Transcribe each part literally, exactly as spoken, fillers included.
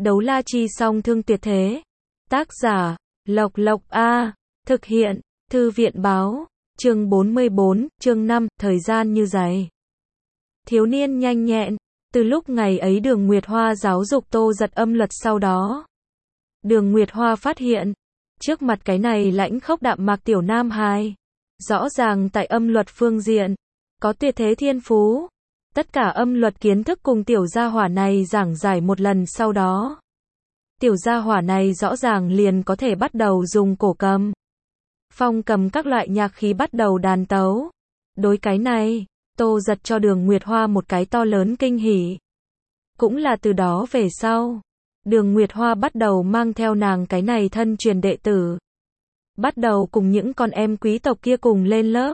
Đấu la chi song thương tuyệt thế. Tác giả, Lộc Lộc A. Thực hiện, Thư viện báo. Chương bốn mươi bốn, chương năm, thời gian như giày. Thiếu niên nhanh nhẹn. Từ lúc ngày ấy Đường Nguyệt Hoa giáo dục Tô Giật âm luật sau đó. Đường Nguyệt Hoa phát hiện, trước mặt cái này lãnh khốc đạm mạc tiểu nam hài, rõ ràng tại âm luật phương diện, có tuyệt thế thiên phú. Tất cả âm luật kiến thức cùng tiểu gia hỏa này giảng giải một lần sau đó. Tiểu gia hỏa này rõ ràng liền có thể bắt đầu dùng cổ cầm, phong cầm các loại nhạc khí bắt đầu đàn tấu. Đối cái này, Tô Giật cho Đường Nguyệt Hoa một cái to lớn kinh hỉ. Cũng là từ đó về sau, Đường Nguyệt Hoa bắt đầu mang theo nàng cái này thân truyền đệ tử. Bắt đầu cùng những con em quý tộc kia cùng lên lớp.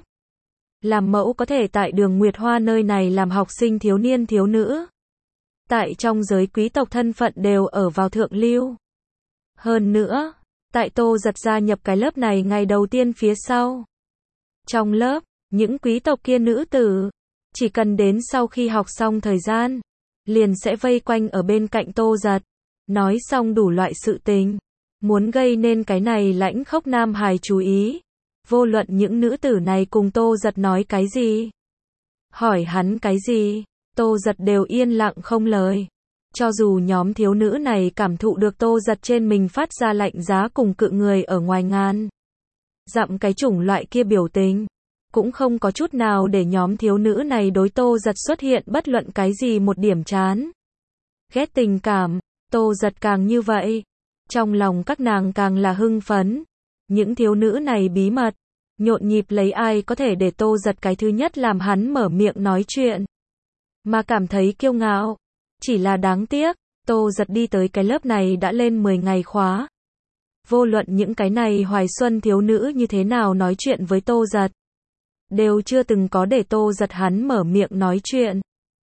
Làm mẫu có thể tại Đường Nguyệt Hoa nơi này làm học sinh thiếu niên thiếu nữ. Tại trong giới quý tộc thân phận đều ở vào thượng lưu. Hơn nữa, tại Tô Giật gia nhập cái lớp này ngày đầu tiên phía sau. Trong lớp, những quý tộc kia nữ tử, chỉ cần đến sau khi học xong thời gian, liền sẽ vây quanh ở bên cạnh Tô Giật, nói xong đủ loại sự tình, muốn gây nên cái này lãnh khốc nam hài chú ý. Vô luận những nữ tử này cùng Tô Giật nói cái gì, hỏi hắn cái gì, Tô Giật đều yên lặng không lời. Cho dù nhóm thiếu nữ này cảm thụ được Tô Giật trên mình phát ra lạnh giá cùng cự người ở ngoài ngàn dặm cái chủng loại kia biểu tình, cũng không có chút nào để nhóm thiếu nữ này đối Tô Giật xuất hiện bất luận cái gì một điểm chán ghét tình cảm. Tô Giật càng như vậy, trong lòng các nàng càng là hưng phấn. Những thiếu nữ này bí mật, nhộn nhịp lấy ai có thể để Tô Giật cái thứ nhất làm hắn mở miệng nói chuyện, mà cảm thấy kiêu ngạo. Chỉ là đáng tiếc, Tô Giật đi tới cái lớp này đã lên mười ngày khóa. Vô luận những cái này hoài xuân thiếu nữ như thế nào nói chuyện với Tô Giật, đều chưa từng có để Tô Giật hắn mở miệng nói chuyện.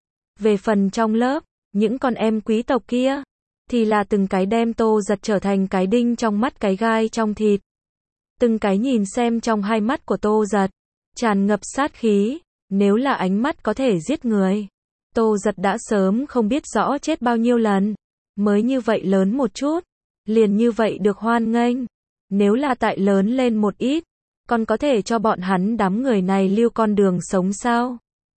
Về phần trong lớp, những con em quý tộc kia, thì là từng cái đem Tô Giật trở thành cái đinh trong mắt cái gai trong thịt. Từng cái nhìn xem trong hai mắt của Tô Giật, tràn ngập sát khí, nếu là ánh mắt có thể giết người, Tô Giật đã sớm không biết rõ chết bao nhiêu lần, mới như vậy lớn một chút, liền như vậy được hoan nghênh. Nếu là tại lớn lên một ít, còn có thể cho bọn hắn đám người này lưu con đường sống sao?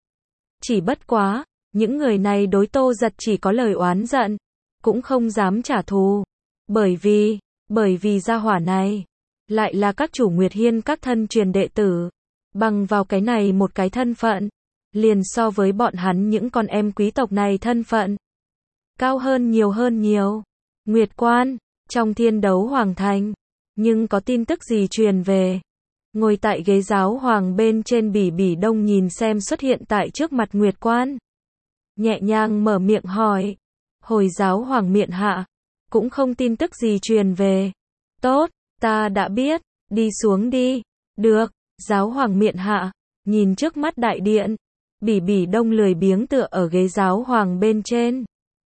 Chỉ bất quá, những người này đối Tô Giật chỉ có lời oán giận, cũng không dám trả thù, bởi vì, bởi vì gia hỏa này lại là các chủ Nguyệt Hiên các thân truyền đệ tử, bằng vào cái này một cái thân phận, liền so với bọn hắn những con em quý tộc này thân phận cao hơn nhiều hơn nhiều. Nguyệt Quan, trong Thiên Đấu Hoàng Thành, nhưng có tin tức gì truyền về? Ngồi tại ghế giáo hoàng bên trên Bỉ Bỉ Đông nhìn xem xuất hiện tại trước mặt Nguyệt Quan, nhẹ nhàng mở miệng hỏi. Hồi giáo hoàng miện hạ, cũng không tin tức gì truyền về. Tốt, ta đã biết, đi xuống đi. Được, giáo hoàng miện hạ, nhìn trước mắt đại điện, Bỉ Bỉ Đông lười biếng tựa ở ghế giáo hoàng bên trên.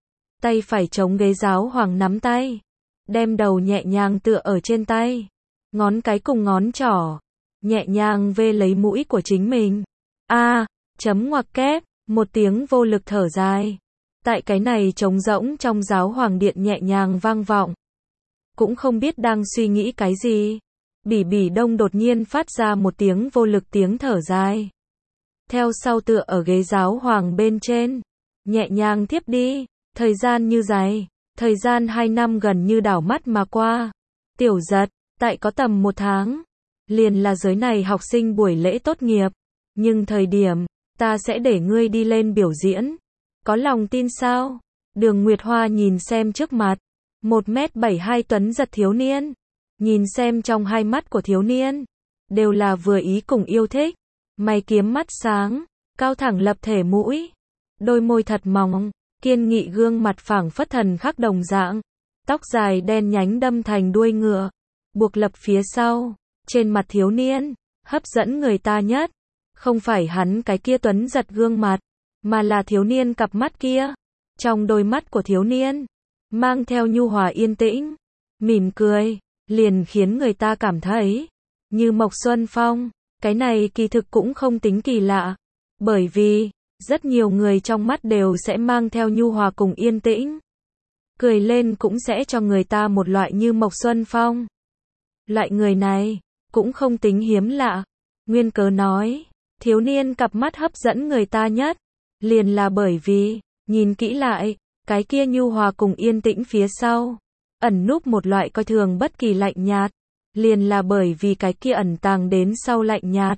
Tay phải chống ghế giáo hoàng nắm tay, đem đầu nhẹ nhàng tựa ở trên tay, ngón cái cùng ngón trỏ, nhẹ nhàng vê lấy mũi của chính mình. A, chấm ngoặc kép, một tiếng vô lực thở dài. Tại cái này trống rỗng trong giáo hoàng điện nhẹ nhàng vang vọng. Cũng không biết đang suy nghĩ cái gì. Bỉ Bỉ Đông đột nhiên phát ra một tiếng vô lực tiếng thở dài. Theo sau tựa ở ghế giáo hoàng bên trên, nhẹ nhàng thiếp đi. Thời gian như giày, thời gian hai năm gần như đảo mắt mà qua. Tiểu Giật, tại có tầm một tháng, liền là giới này học sinh buổi lễ tốt nghiệp. Nhưng thời điểm, ta sẽ để ngươi đi lên biểu diễn. Có lòng tin sao? Đường Nguyệt Hoa nhìn xem trước mặt, một mét bảy hai tuấn giật thiếu niên. Nhìn xem trong hai mắt của thiếu niên, đều là vừa ý cùng yêu thích. Mày kiếm mắt sáng, cao thẳng lập thể mũi, đôi môi thật mỏng, kiên nghị gương mặt phảng phất thần khắc đồng dạng. Tóc dài đen nhánh đâm thành đuôi ngựa, buộc lập phía sau. Trên mặt thiếu niên, hấp dẫn người ta nhất, không phải hắn cái kia tuấn giật gương mặt, mà là thiếu niên cặp mắt kia. Trong đôi mắt của thiếu niên, mang theo nhu hòa yên tĩnh, mỉm cười, liền khiến người ta cảm thấy như Mộc Xuân Phong. Cái này kỳ thực cũng không tính kỳ lạ, bởi vì rất nhiều người trong mắt đều sẽ mang theo nhu hòa cùng yên tĩnh. cười lên cũng sẽ cho người ta một loại như Mộc Xuân Phong. Loại người này, cũng không tính hiếm lạ. Nguyên cớ nói, thiếu niên cặp mắt hấp dẫn người ta nhất, liền là bởi vì, nhìn kỹ lại, cái kia nhu hòa cùng yên tĩnh phía sau, ẩn núp một loại coi thường bất kỳ lạnh nhạt, liền là bởi vì cái kia ẩn tàng đến sau lạnh nhạt.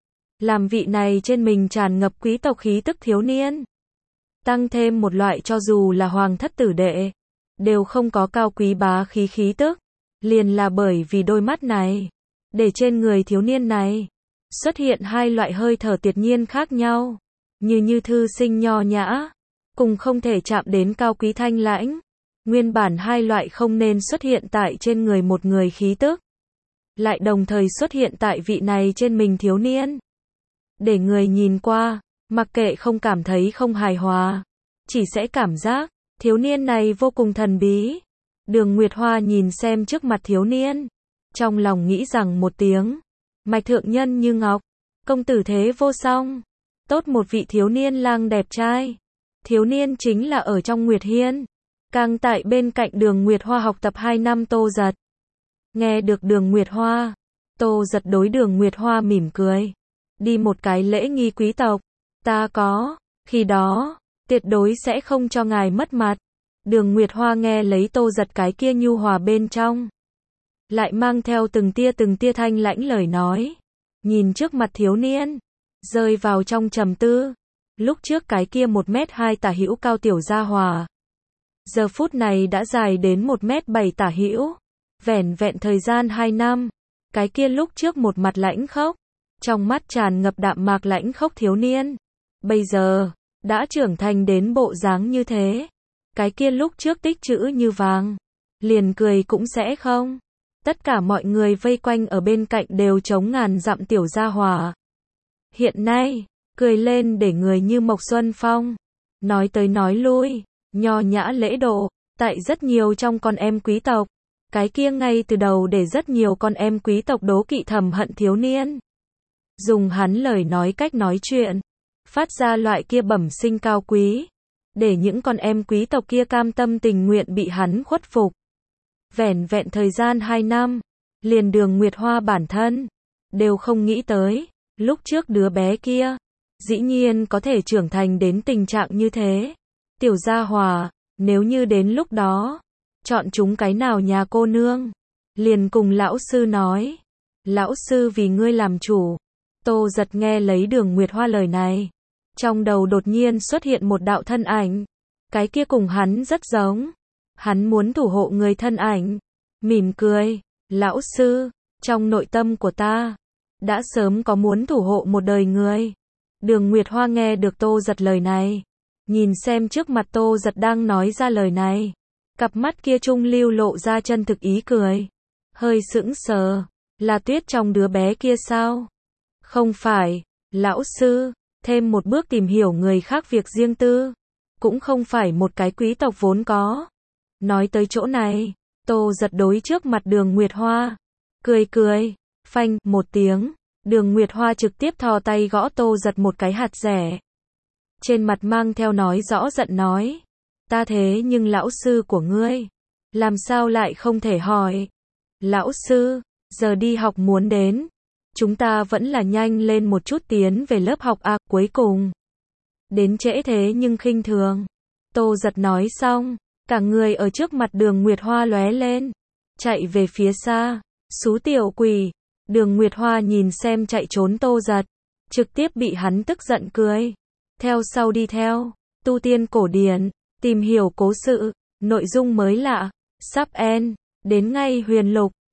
Làm vị này trên mình tràn ngập quý tộc khí tức thiếu niên. Tăng thêm một loại cho dù là hoàng thất tử đệ, đều không có cao quý bá khí khí tức, liền là bởi vì đôi mắt này, để trên người thiếu niên này, xuất hiện hai loại hơi thở tuyệt nhiên khác nhau, như như thư sinh nho nhã, cùng không thể chạm đến cao quý thanh lãnh, nguyên bản hai loại không nên xuất hiện tại trên người một người khí tức, lại đồng thời xuất hiện tại vị này trên mình thiếu niên. Để người nhìn qua, mặc kệ không cảm thấy không hài hòa, chỉ sẽ cảm giác, thiếu niên này vô cùng thần bí. Đường Nguyệt Hoa nhìn xem trước mặt thiếu niên, trong lòng nghĩ rằng một tiếng, mạch thượng nhân như ngọc, công tử thế vô song, tốt một vị thiếu niên lang đẹp trai. Thiếu niên chính là ở trong Nguyệt Hiên, càng tại bên cạnh Đường Nguyệt Hoa học tập hai năm Tô Giật. Nghe được Đường Nguyệt Hoa, Tô Giật đối Đường Nguyệt Hoa mỉm cười, đi một cái lễ nghi quý tộc, ta có, khi đó, tuyệt đối sẽ không cho ngài mất mặt. Đường Nguyệt Hoa nghe lấy Tô Giật cái kia nhu hòa bên trong, lại mang theo từng tia từng tia thanh lãnh lời nói, nhìn trước mặt thiếu niên, rơi vào trong trầm tư. Lúc trước cái kia một mét hai tả hữu cao tiểu gia hòa, giờ phút này đã dài đến một mét bảy tả hữu, vẻn vẹn thời gian hai năm, cái kia lúc trước một mặt lãnh khốc, trong mắt tràn ngập đạm mạc lãnh khốc thiếu niên, bây giờ đã trưởng thành đến bộ dáng như thế. Cái kia lúc trước tích trữ như vàng, liền cười cũng sẽ không. Tất cả mọi người vây quanh ở bên cạnh đều chống ngàn dặm tiểu gia hòa. Hiện nay, cười lên để người như Mộc Xuân Phong, nói tới nói lui, nho nhã lễ độ, tại rất nhiều trong con em quý tộc, cái kia ngay từ đầu để rất nhiều con em quý tộc đố kỵ thầm hận thiếu niên. Dùng hắn lời nói cách nói chuyện, phát ra loại kia bẩm sinh cao quý, để những con em quý tộc kia cam tâm tình nguyện bị hắn khuất phục. Vẻn vẹn thời gian hai năm, liền Đường Nguyệt Hoa bản thân, đều không nghĩ tới, lúc trước đứa bé kia, dĩ nhiên có thể trưởng thành đến tình trạng như thế. Tiểu gia hòa, nếu như đến lúc đó, chọn chúng cái nào nhà cô nương, liền cùng lão sư nói, lão sư vì ngươi làm chủ. Tô Giật nghe lấy Đường Nguyệt Hoa lời này, trong đầu đột nhiên xuất hiện một đạo thân ảnh, cái kia cùng hắn rất giống, hắn muốn thủ hộ người thân ảnh, mỉm cười, lão sư, trong nội tâm của ta, đã sớm có muốn thủ hộ một đời người. Đường Nguyệt Hoa nghe được Tô Giật lời này, nhìn xem trước mặt Tô Giật đang nói ra lời này, cặp mắt kia trung lưu lộ ra chân thực ý cười, hơi sững sờ, là Tuyết trong đứa bé kia sao? Không phải, lão sư, thêm một bước tìm hiểu người khác việc riêng tư, cũng không phải một cái quý tộc vốn có. Nói tới chỗ này, Tô Giật đối trước mặt Đường Nguyệt Hoa, cười cười, phanh, một tiếng, Đường Nguyệt Hoa trực tiếp thò tay gõ Tô Giật một cái hạt rẻ. Trên mặt mang theo nói rõ giận nói, ta thế nhưng lão sư của ngươi, làm sao lại không thể hỏi. Lão sư, giờ đi học muốn đến, chúng ta vẫn là nhanh lên một chút tiến về lớp học à, cuối cùng. Đến trễ thế nhưng khinh thường. Tô Giật nói xong, cả người ở trước mặt Đường Nguyệt Hoa lóe lên, chạy về phía xa. Xú tiểu quỷ. Đường Nguyệt Hoa nhìn xem chạy trốn Tô Giật, trực tiếp bị hắn tức giận cười. Theo sau đi theo, tu tiên cổ điển, tìm hiểu cố sự, nội dung mới lạ, sắp end, đến ngay huyền lục.